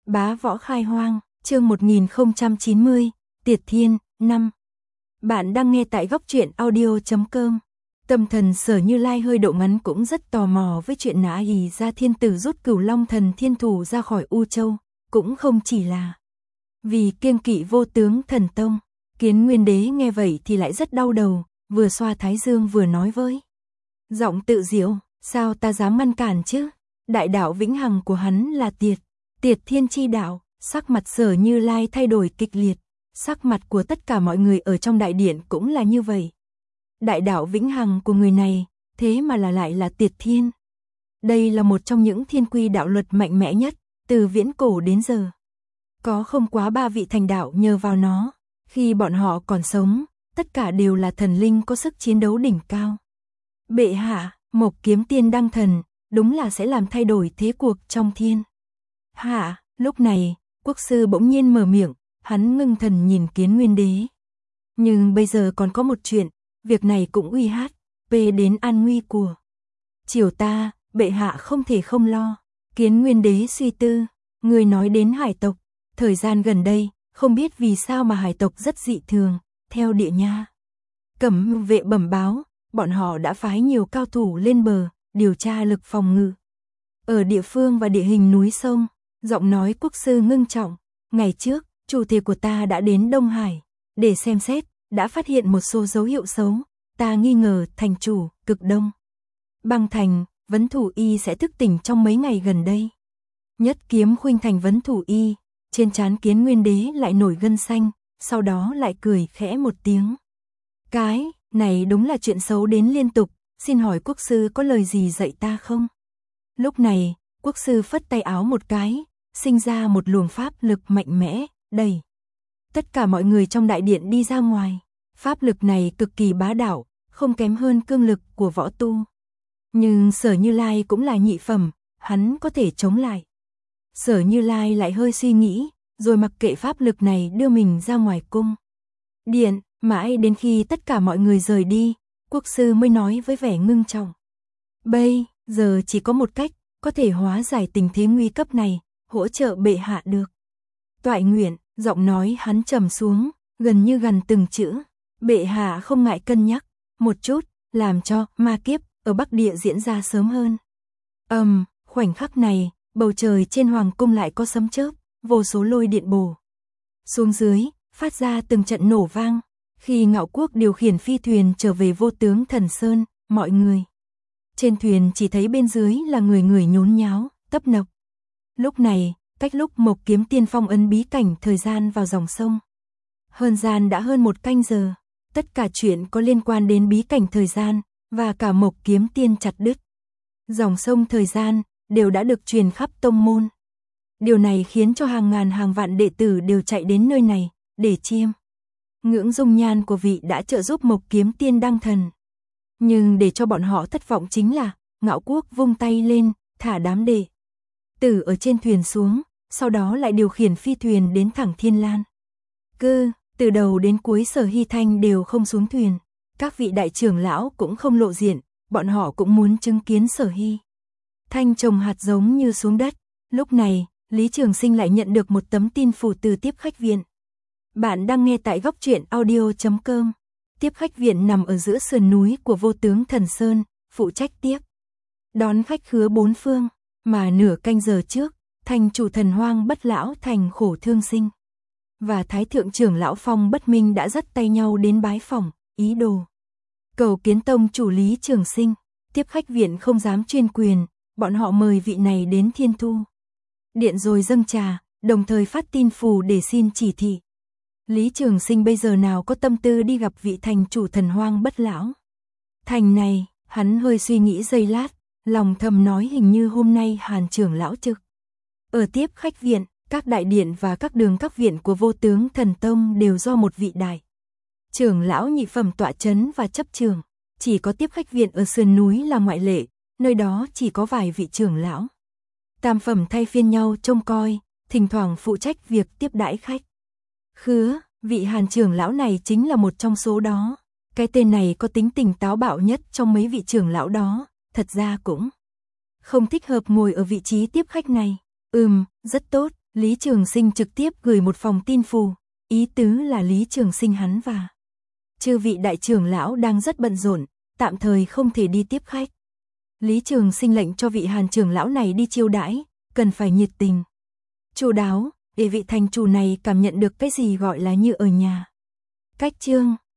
Bá võ khai hoang, chương 1090, Tiệt Thiên, 5. Bạn đang nghe tại góc truyện audio.com. Tâm thần Sở Như Lai hơi độ ngắn cũng rất tò mò với chuyện nã hì ra thiên tử rút Cửu Long Thần Thiên Thủ ra khỏi U Châu, cũng không chỉ là vì kiêng kỵ Vô Tướng Thần Tông. Kiến Nguyên Đế nghe vậy thì lại rất đau đầu, vừa xoa thái dương vừa nói với giọng tự diệu, sao ta dám ngăn cản chứ? Đại đạo vĩnh hằng của hắn là Tiệt Thiên chi đạo. Sắc mặt Sở Như Lai thay đổi kịch liệt, sắc mặt của tất cả mọi người ở trong đại điện cũng là như vậy. Đại đạo vĩnh hằng của người này, thế mà lại là Tiệt Thiên. Đây là một trong những thiên quy đạo luật mạnh mẽ nhất, từ viễn cổ đến giờ. Có không quá 3 vị thành đạo nhờ vào nó, khi bọn họ còn sống, tất cả đều là thần linh có sức chiến đấu đỉnh cao. Bệ hạ, Mộc Kiếm Tiên đăng thần, đúng là sẽ làm thay đổi thế cuộc trong thiên hạ. Lúc này, quốc sư bỗng nhiên mở miệng, hắn ngưng thần nhìn Kiến Nguyên Đế. Nhưng bây giờ còn có một chuyện, việc này cũng uy hát, đến an nguy của triều ta, bệ hạ không thể không lo. Kiến Nguyên Đế suy tư, người nói đến hải tộc, thời gian gần đây, không biết vì sao mà hải tộc rất dị thường, theo địa nha Cẩm vệ bẩm báo, bọn họ đã phái nhiều cao thủ lên bờ, điều tra lực phòng ngự ở địa phương và địa hình núi sông. Giọng nói quốc sư ngưng trọng, ngày trước, chủ thể của ta đã đến Đông Hải, để xem xét, đã phát hiện một số dấu hiệu xấu, ta nghi ngờ thành chủ, Cực Đông Băng Thành, Vấn Thủ Y sẽ thức tỉnh trong mấy ngày gần đây. Nhất kiếm khuynh thành Vấn Thủ Y, trên trán Kiến Nguyên Đế lại nổi gân xanh, sau đó lại cười khẽ một tiếng. Cái này đúng là chuyện xấu đến liên tục, xin hỏi quốc sư có lời gì dạy ta không? Lúc này, quốc sư phất tay áo một cái, sinh ra một luồng pháp lực mạnh mẽ, đẩy tất cả mọi người trong đại điện đi ra ngoài. Pháp lực này cực kỳ bá đạo, không kém hơn cương lực của võ tu. Nhưng Sở Như Lai cũng là nhị phẩm, hắn có thể chống lại. Sở Như Lai lại hơi suy nghĩ, rồi mặc kệ pháp lực này đưa mình ra ngoài cung điện, mãi đến khi tất cả mọi người rời đi, quốc sư mới nói với vẻ ngưng trọng. Bây giờ chỉ có một cách, có thể hóa giải tình thế nguy cấp này, hỗ trợ bệ hạ được. Toại nguyện, giọng nói hắn trầm xuống, gần như gần từng chữ. Bệ hạ không ngại cân nhắc một chút, làm cho ma kiếp ở Bắc Địa diễn ra sớm hơn. Khoảnh khắc này, bầu trời trên hoàng cung lại có sấm chớp, vô số lôi điện bổ xuống dưới, phát ra từng trận nổ vang. Khi Ngạo Quốc điều khiển phi thuyền trở về Vô Tướng Thần Sơn, mọi người trên thuyền chỉ thấy bên dưới là người nhốn nháo, tấp nập. Lúc này, cách lúc Mộc Kiếm Tiên phong ấn bí cảnh thời gian vào dòng sông gian đã hơn 1 canh giờ. Tất cả chuyện có liên quan đến bí cảnh thời gian và cả Mộc Kiếm Tiên chặt đứt dòng sông thời gian đều đã được truyền khắp tông môn. Điều này khiến cho hàng ngàn hàng vạn đệ tử đều chạy đến nơi này để chiêm ngưỡng dung nhan của vị đã trợ giúp Mộc Kiếm Tiên đăng thần. Nhưng để cho bọn họ thất vọng chính là, Ngạo Quốc vung tay lên, thả đám đệ tử ở trên thuyền xuống, sau đó lại điều khiển phi thuyền đến thẳng Thiên Lan. Từ đầu đến cuối Sở Hy Thanh đều không xuống thuyền, các vị đại trưởng lão cũng không lộ diện, bọn họ cũng muốn chứng kiến Sở Hy Thanh trồng hạt giống như xuống đất. Lúc này, Lý Trường Sinh lại nhận được một tấm tin phủ từ tiếp khách viện. Bạn đang nghe tại góc truyện audio.com. Tiếp khách viện nằm ở giữa sườn núi của Vô Tướng Thần Sơn, phụ trách tiếp đón khách khứa 4 phương, mà nửa canh giờ trước, thành chủ Thần Hoang Bất Lão Thành Khổ Thương Sinh và Thái thượng trưởng lão Phong Bất Minh đã dắt tay nhau đến bái phỏng, ý đồ cầu kiến tông chủ Lý Trường Sinh. Tiếp khách viện không dám chuyên quyền, bọn họ mời vị này đến Thiên Thu điện rồi dâng trà, đồng thời phát tin phù để xin chỉ thị. Lý Trường Sinh bây giờ nào có tâm tư đi gặp vị thành chủ Thần Hoang Bất Lão Thành này. Hắn hơi suy nghĩ giây lát, lòng thầm nói hình như hôm nay Hàn trưởng lão trực ở tiếp khách viện, các đại điện và các đường các viện của Vô Tướng Thần Tông đều do một vị đại trưởng lão nhị phẩm tọa chấn và chấp trường. Chỉ có tiếp khách viện ở sườn núi là ngoại lệ, nơi đó chỉ có vài vị trưởng lão tam phẩm thay phiên nhau trông coi, thỉnh thoảng phụ trách việc tiếp đãi khách khứa. Vị Hàn trưởng lão này chính là một trong số đó. Cái tên này có tính tình táo bạo nhất trong mấy vị trưởng lão đó, thật ra cũng không thích hợp ngồi ở vị trí tiếp khách này. Rất tốt, Lý Trường Sinh trực tiếp gửi một phòng tin phù, ý tứ là Lý Trường Sinh hắn và chư vị đại trưởng lão đang rất bận rộn, tạm thời không thể đi tiếp khách. Lý Trường Sinh lệnh cho vị Hàn trưởng lão này đi chiêu đãi, cần phải nhiệt tình, chu đáo, để vị thành chủ này cảm nhận được cái gì gọi là như ở nhà. Cách chương